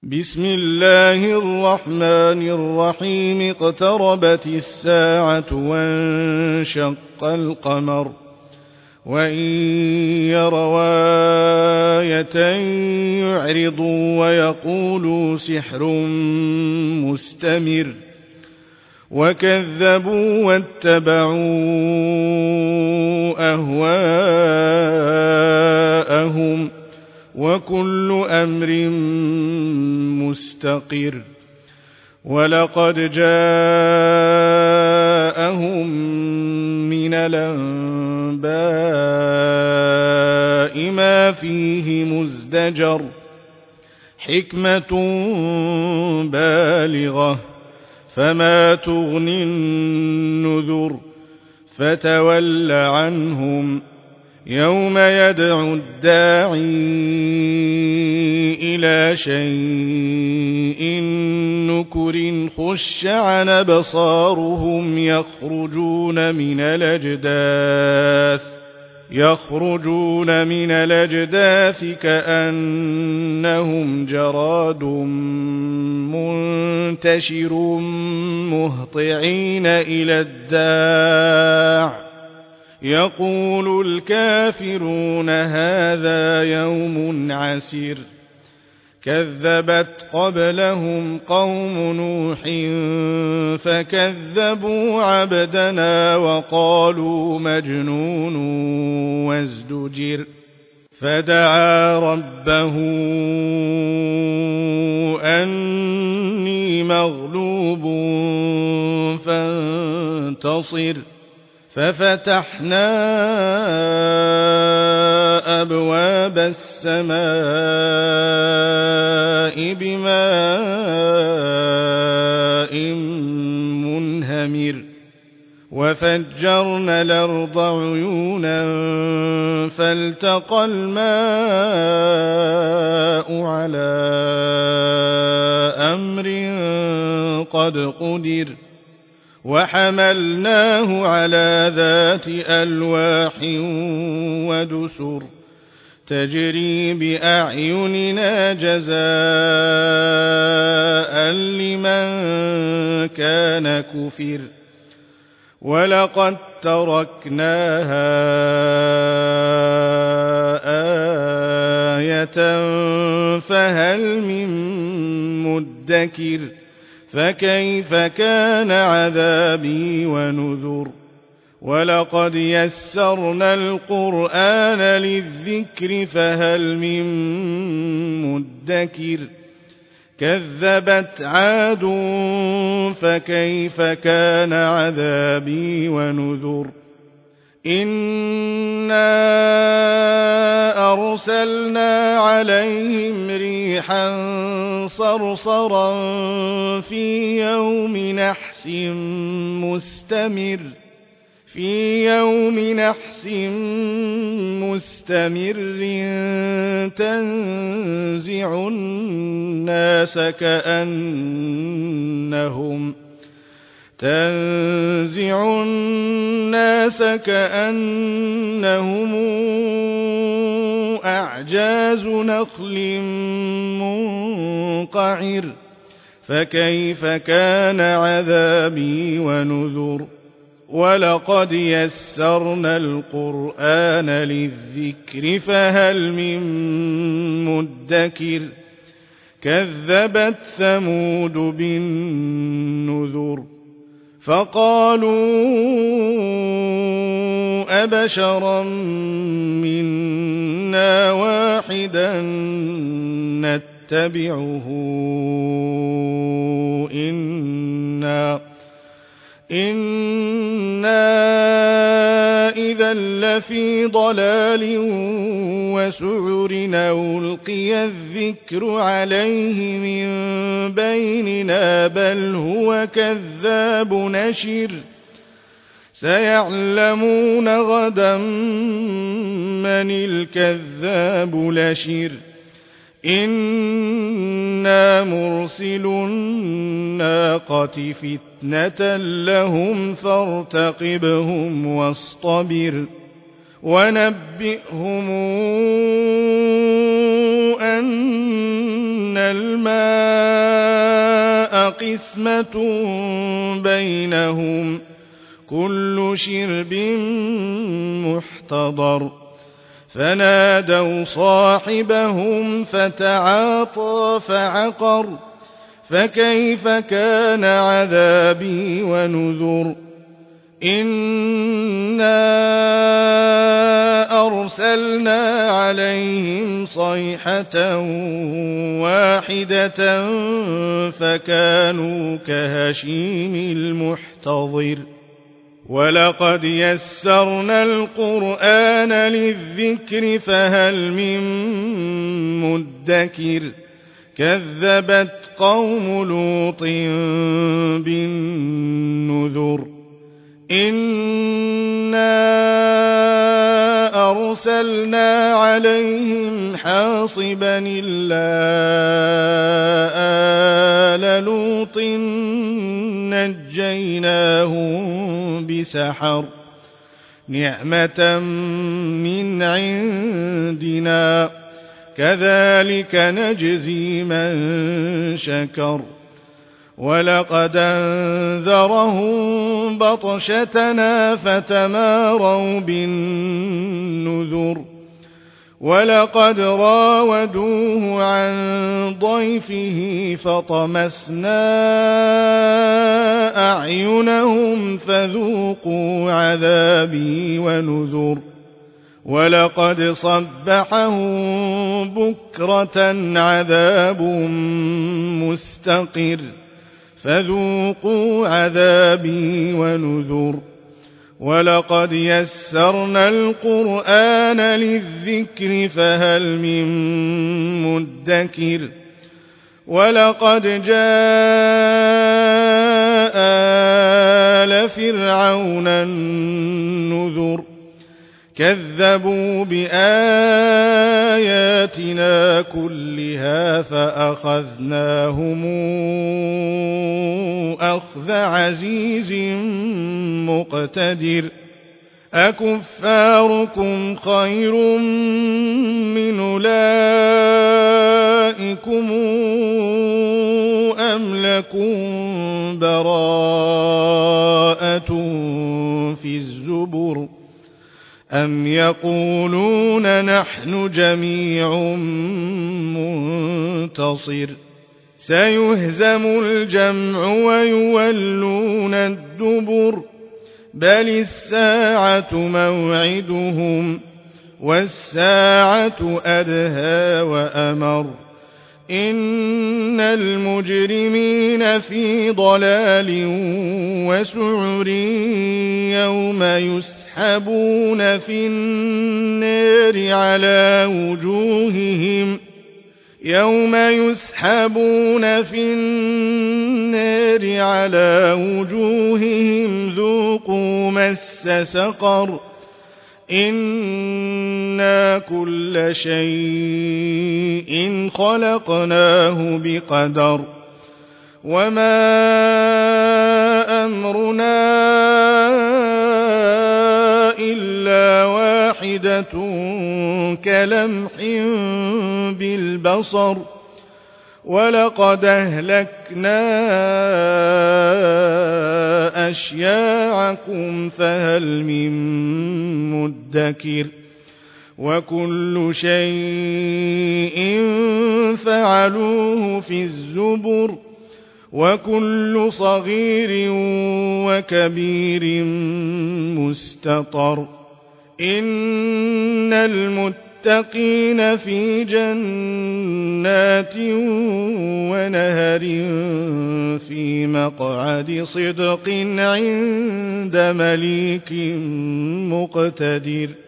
بسم الله الرحمن الرحيم. اقتربت الساعة وانشق القمر وإن يروا آية يعرضوا ويقولوا سحر مستمر وكذبوا واتبعوا أهواءهم وكل أمر مستقر. ولقد جاءهم من الأنباء ما فيه مزدجر حكمة بالغة فما تغني النذر فتول عنهم يوم يدعو الداعي إلى شيء نكر خش عن أبصارهم يخرجون من الأجداث كأنهم جراد منتشر مهطعين إلى الداع يقول الكافرون هذا يوم عسير. كذبت قبلهم قوم نوح فكذبوا عبدنا وقالوا مجنون وازدجر. فدعا ربه أني مغلوب فانتصر. ففتحنا أبواب السماء بماء منهمر وفجرنا الأرض عيونا فالتقى الماء على أمر قد قدر وحملناه على ذات ألواح ودسر تجري بأعيننا جزاء لمن كان كفر. ولقد تركناها آية فهل من مدكر. فكيف كان عذابي ونذر. ولقد يسرنا القرآن للذكر فهل من مدكر. كذبت عاد فكيف كان عذابي ونذر. إنا أرسلنا عليهم ريحا صرصرا في يوم نحس مستمر تنزع الناس كأنهم أعجاز نخل منقعر. فكيف كان عذابي ونذر. ولقد يسرنا القرآن للذكر فهل من مدكر. كذبت ثمود بالنذر فقالوا أبشرا منا واحدا نتبعه إنا إذا لفي ضلال وسعر. ألقي الذكر عليه من بيننا بل هو كذاب نشر. سيعلمون غدا من الكذاب الأشر. إنا مرسل الناقة فتنة لهم فارتقبهم واصطبر ونبئهم أن الماء قسمة بينهم كل شرب محتضر فنادوا صاحبهم فتعاطى فعقر فكيف كان عذابي ونذر إنا أرسلنا عليهم صيحة واحدة فكانوا كهشيم المحتضر ولقد يسرنا القرآن للذكر فهل من مدكر كذبت قوم لوط بالنذر إنا أرسلنا عليهم حاصبا إلا آل لوط نجيناهم بسحر نعمة من عندنا كذلك نجزي من شكر ولقد أنذرهم بطشتنا فتماروا بالنذر ولقد راودوه عن ضيفه فطمسنا أعينهم فذوقوا عذابي ونذر ولقد صبحهم بكرة عذاب مستقر فذوقوا عذابي ونذر ولقد يسرنا القرآن للذكر فهل من مدكر ولقد جاء آل فرعون النذر كذبوا بآياتنا كلها فأخذناهم أخذ عزيز مقتدر أكفاركم خير من أولئكم أم لكم براءة في الزبر أم يقولون نحن جميع منتصر سيهزم الجمع ويولون الدبر بل الساعة موعدهم والساعة أدهى وأمر إن المجرمين في ضلال وسعر يوم يسحبون في النار على وجوههم ذوقوا مس سقر إنا كل شيء خلقناه بقدر وما أمرنا إلا واحدة كلمح بالبصر ولقد أهلكنا أشياعكم فهل من مدكر وكل شيء فعلوه في الزبر وكل صغير وكبير مستطر إن المتقين في جنات ونهر في مقعد صدق عند مليك مقتدر